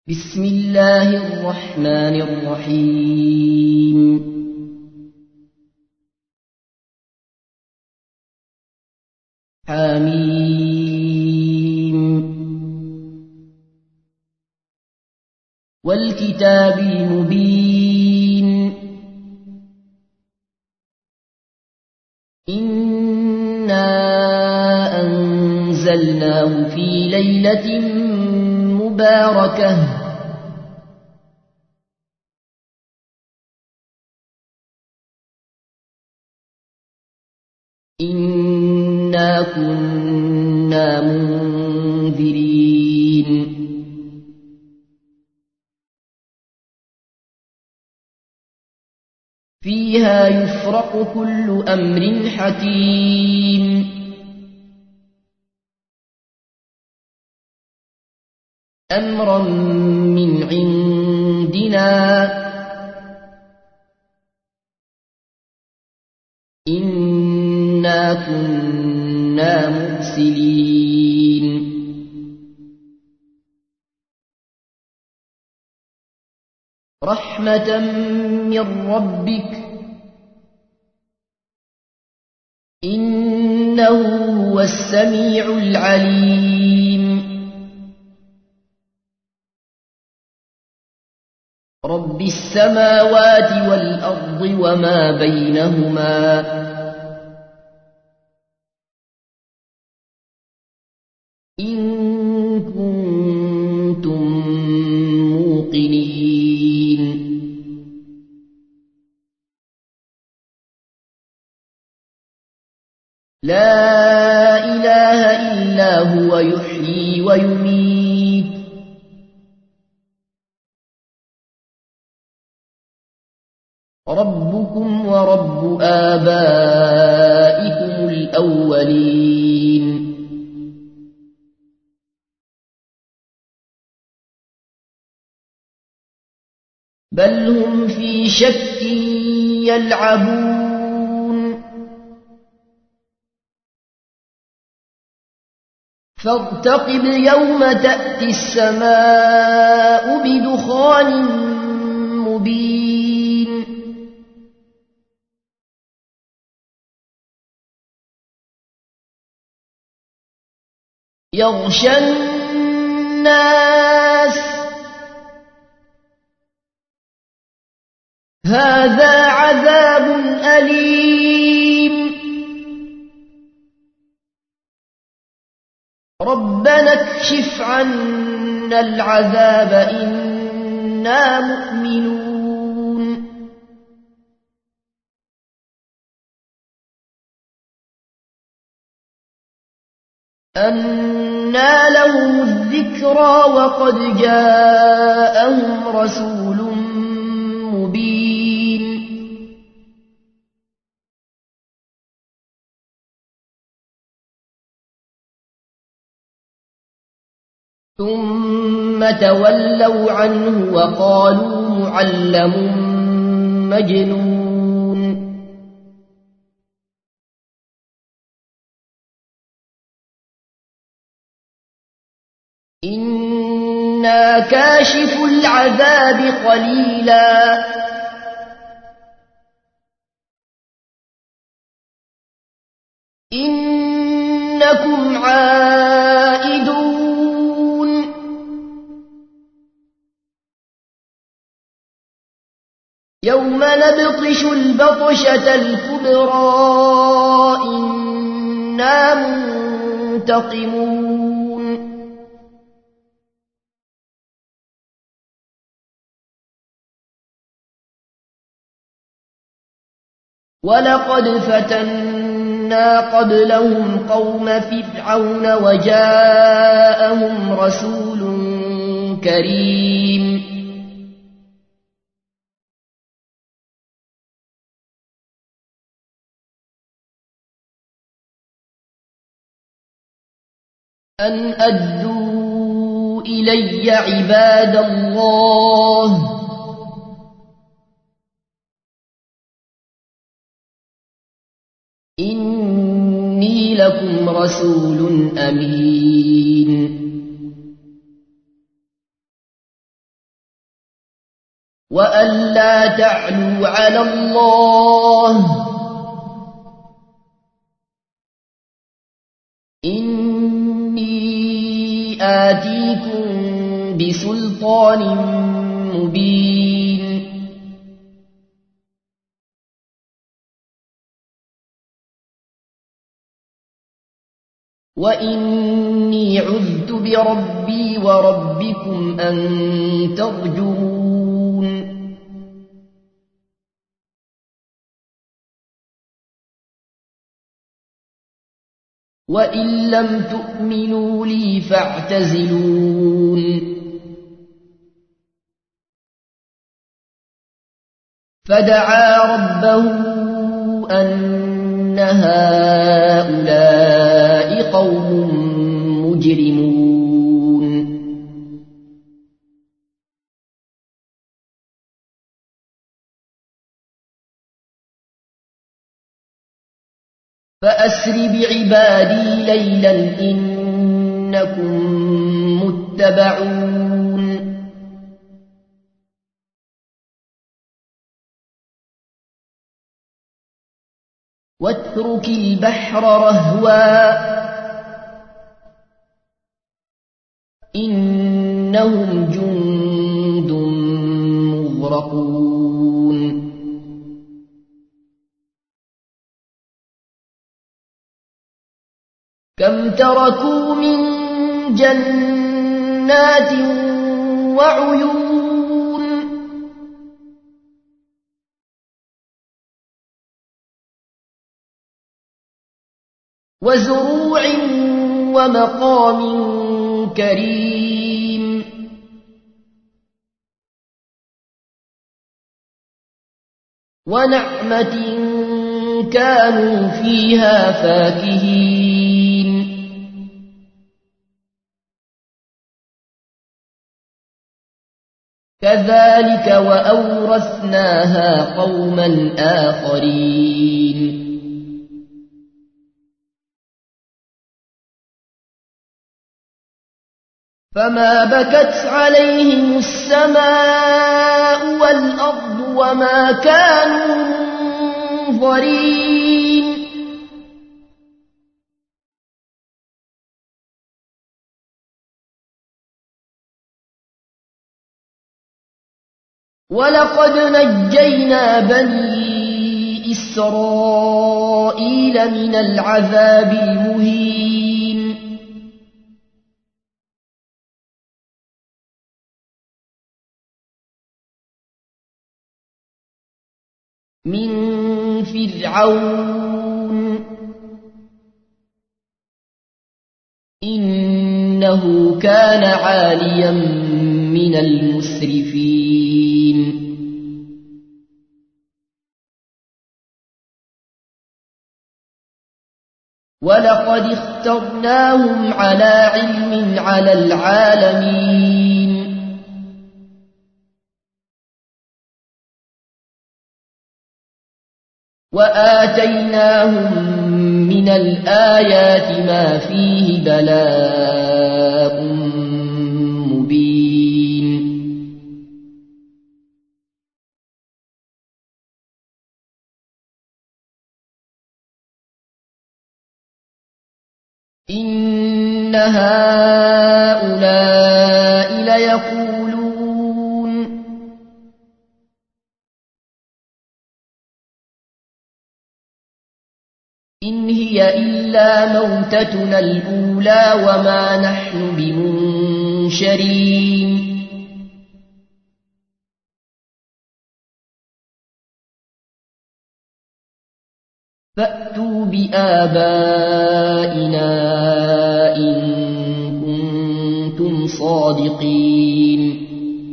بسم الله الرحمن الرحيم حميم والكتاب المبين إنا أنزلناه في ليلة مباركة إنا كنا منذرين فيها يفرق كل أمر حكيم أمرا من عندنا إنا كنا مرسلين رحمة من ربك إنه هو السميع العليم رب السماوات والأرض وما بينهما إن كنتم موقنين لا إله إلا هو يحيي ويميت ربكم ورب آبائكم الأولين بل هم في شك يلعبون فارتقب يوم تأتي السماء بدخان مبين يغشى الناس هذا عذاب أليم ربنا اكشف عنا العذاب إنا مؤمنون أنى لهم الذكرى وقد جاءهم رسول مبين ثم تولوا عنه وقالوا معلم مجنون إنا كاشف العذاب قليلا إنكم عائدون يوم نبطش البطشة الكبرى إنا منتقمون ولقد فتنا قبلهم قوم فرعون وجاءهم رسول كريم أن أدوا إلي عباد الله إني لكم رسول أمين وألا تعلوا على الله إني آتيكم بسلطان مبين وإني عذت بربي وربكم أن ترجمون وإن لم تؤمنوا لي فاعتزلون فدعا ربه أن هؤلاء قوم مجرمون فأسر بعبادي ليلا إنكم متبعون واترك البحر رهوا إنهم جند مغرقون كم تركوا من جنات وعيون وزروع ومقام كريم ونعمة كانوا فيها فاكهين كذلك وأورثناها قوما آخرين فما بكت عليهم السماء والأرض وما كانوا منظرين ولقد نجينا بني إسرائيل من العذاب المهين من فرعون إنه كان عاليا من المسرفين ولقد اخترناهم على علم على العالمين وآتيناهم من الآيات ما فيه بلاء مبين إن هؤلاء ليقولون إن هي إلا موتتنا الأولى وما نحن بمنشرين فأتوا بآبائنا إن كنتم صادقين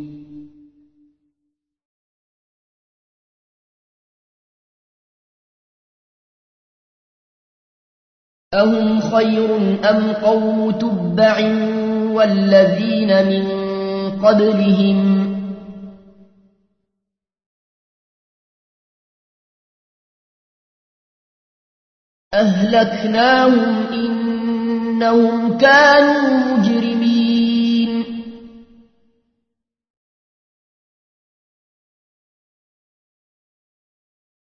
أهم خير أم قوم تبع والذين من قبلهم أهلكناهم إنهم كانوا مجرمين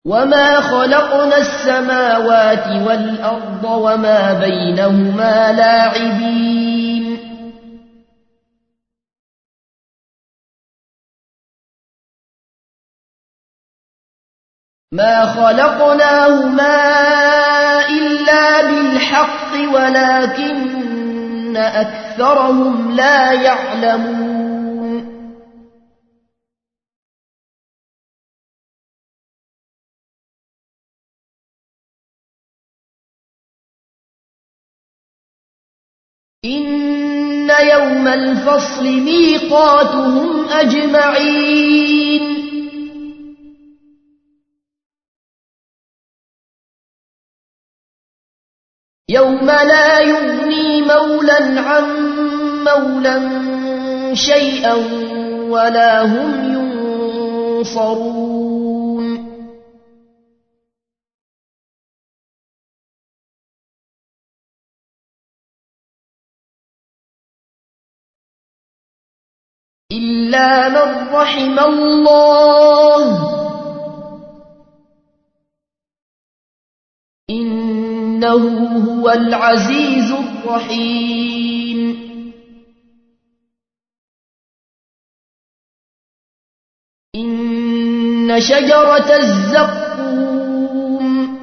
وما خلقنا السماوات والأرض وما بينهما لاعبين ما خلقناهما إلا بالحق ولكن أكثرهم لا يعلمون إن يوم الفصل ميقاتهم أجمعين يوم لا يغني مولا عن مولا شيئا ولا هم ينصرون إلا من رحم الله إنه هو العزيز الرحيم إن شجرة الزقوم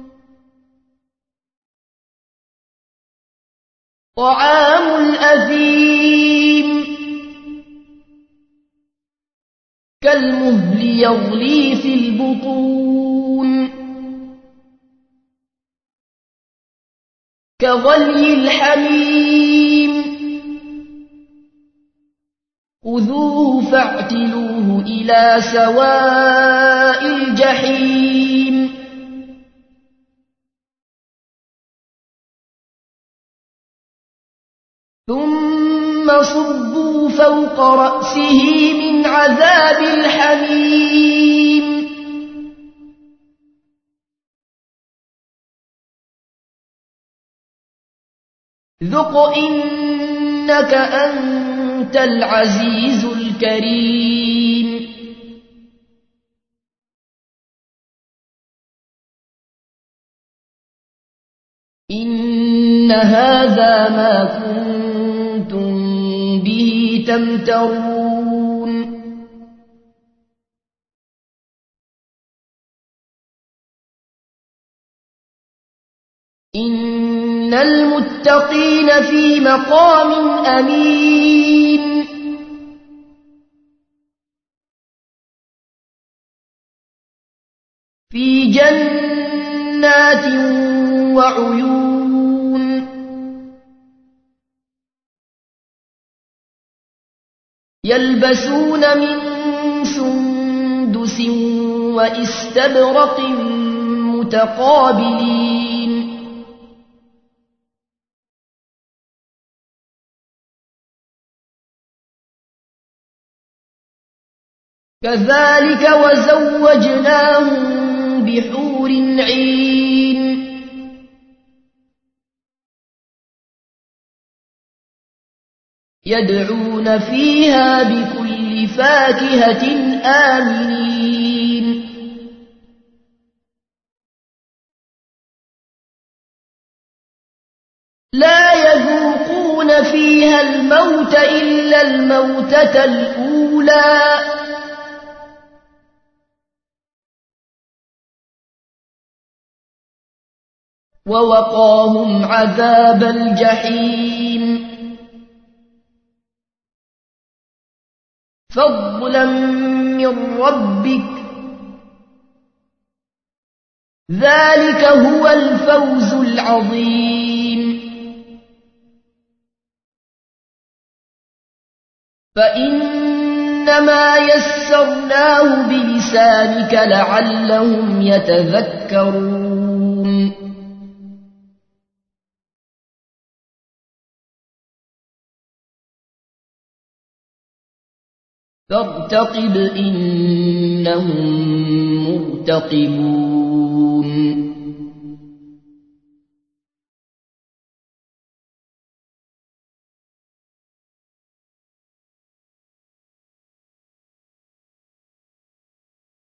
طعام الأثيم كالمهل يغلي في البطون كغلي الحميم خذوه فاعتلوه إلى سواء الجحيم ثم صبوا فوق رأسه من عذاب الحميم ذق إنك أنت العزيز الكريم إن هذا ما كنتم به تمترون إن المتقين في مقام أمين في جنات وعيون يلبسون من سندس وإستبرق متقابلين كذلك وزوجناهم بحور عين يدعون فيها بكل فاكهة آمنين لا يذوقون فيها الموت إلا الموتة الأولى ووقاهم عذاب الجحيم فضلا من ربك ذلك هو الفوز العظيم فإنما يسرناه بلسانك لعلهم يتذكرون فارتقب إنهم مرتقبون